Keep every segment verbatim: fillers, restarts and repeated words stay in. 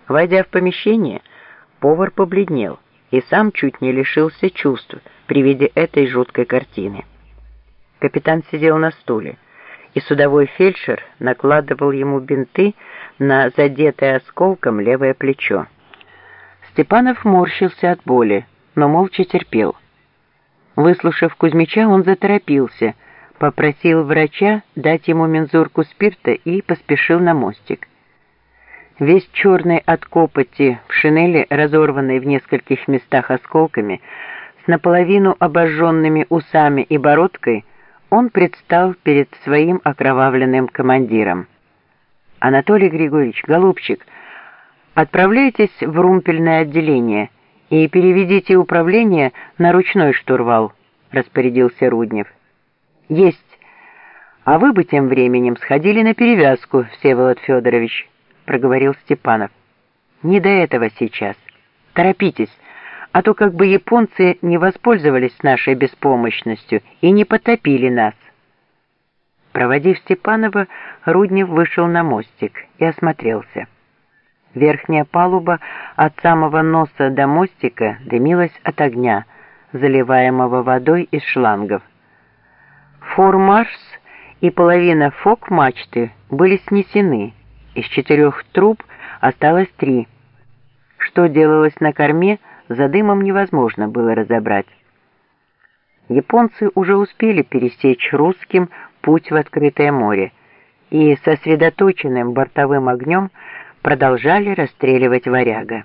Войдя в помещение, повар побледнел и сам чуть не лишился чувств при виде этой жуткой картины. Капитан сидел на стуле, и судовой фельдшер накладывал ему бинты на задетое осколком левое плечо. Степанов морщился от боли, но молча терпел. Выслушав Кузьмича, он заторопился, попросил врача дать ему мензурку спирта и поспешил на мостик. Весь черный от копоти, в шинели, разорванной в нескольких местах осколками, с наполовину обожженными усами и бородкой, он предстал перед своим окровавленным командиром. «Анатолий Григорьевич, голубчик, отправляйтесь в румпельное отделение и переведите управление на ручной штурвал», — распорядился Руднев. «Есть. А вы бы тем временем сходили на перевязку, Всеволод Федорович», — проговорил Степанов. «Не до этого сейчас. Торопитесь, а то как бы японцы не воспользовались нашей беспомощностью и не потопили нас». Проводив Степанова, Руднев вышел на мостик и осмотрелся. Верхняя палуба от самого носа до мостика дымилась от огня, заливаемого водой из шлангов. Фор-Марс и половина фок-мачты были снесены, из четырех труб осталось три. Что делалось на корме, за дымом невозможно было разобрать. Японцы уже успели пересечь русским путь в открытое море и сосредоточенным бортовым огнем продолжали расстреливать «Варяга».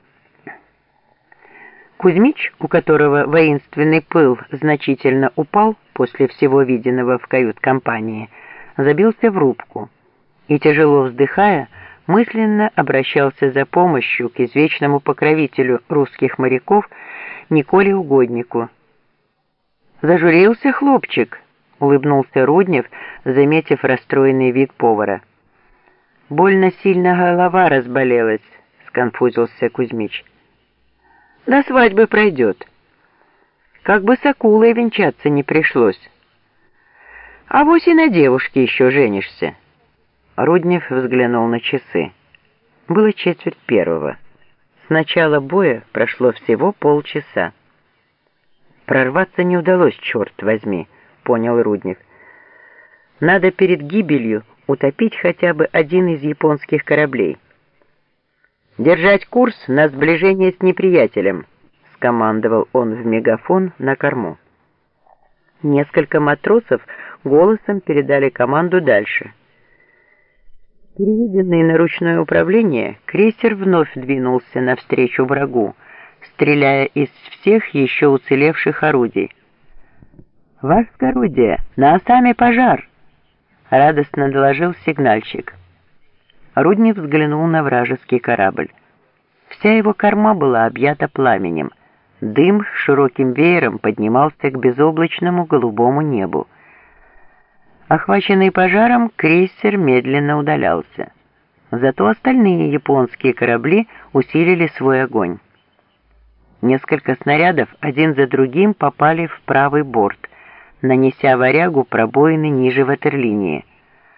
Кузьмич, у которого воинственный пыл значительно упал после всего виденного в кают-компании, забился в рубку и, тяжело вздыхая, мысленно обращался за помощью к извечному покровителю русских моряков Николе Угоднику. «Зажурился хлопчик», — улыбнулся Руднев, заметив расстроенный вид повара. «Больно сильно голова разболелась», — сконфузился Кузьмич. «До свадьбы пройдет. Как бы с акулой венчаться не пришлось. А вось и на девушке еще женишься». Руднев взглянул на часы. Было четверть первого. С начала боя прошло всего полчаса. «Прорваться не удалось, черт возьми», — понял Руднев. «Надо перед гибелью утопить хотя бы один из японских кораблей». «Держать курс на сближение с неприятелем», — скомандовал он в мегафон на корму. Несколько матросов голосом передали команду дальше. Переведенный на ручное управление, крейсер вновь двинулся навстречу врагу, стреляя из всех еще уцелевших орудий. «Ваше орудие, на осаме пожар!» — радостно доложил сигнальщик. Руднев взглянул на вражеский корабль. Вся его корма была объята пламенем. Дым широким веером поднимался к безоблачному голубому небу. Охваченный пожаром, крейсер медленно удалялся. Зато остальные японские корабли усилили свой огонь. Несколько снарядов один за другим попали в правый борт, нанеся «Варягу» пробоины ниже ватерлинии.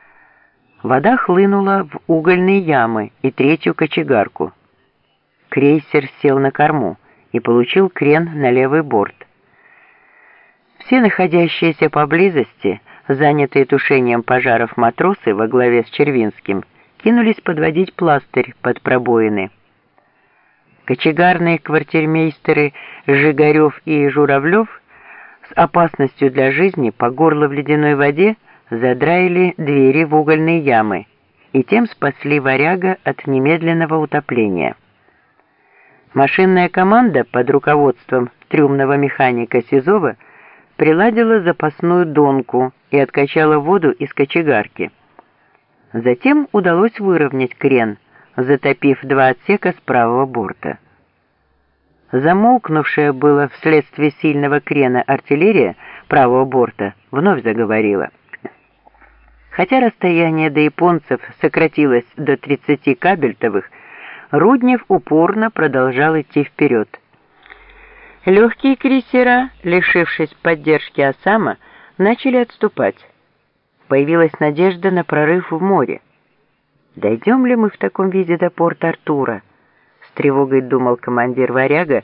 Вода хлынула в угольные ямы и третью кочегарку. Крейсер сел на корму и получил крен на левый борт. Все находящиеся поблизости, занятые тушением пожаров матросы во главе с Червинским, кинулись подводить пластырь под пробоины. Кочегарные квартирмейстеры Жигарев и Журавлев с опасностью для жизни по горло в ледяной воде задраили двери в угольные ямы и тем спасли «Варяга» от немедленного утопления. Машинная команда под руководством трюмного механика Сизова приладила запасную донку и откачала воду из кочегарки. Затем удалось выровнять крен, затопив два отсека с правого борта. Замолкнувшая было вследствие сильного крена артиллерия правого борта вновь заговорила. Хотя расстояние до японцев сократилось до тридцати кабельтовых, Руднев упорно продолжал идти вперед. Легкие крейсера, лишившись поддержки Осама, начали отступать. Появилась надежда на прорыв в море. «Дойдем ли мы в таком виде до Порт-Артура?» тревогой думал командир «Варяга»,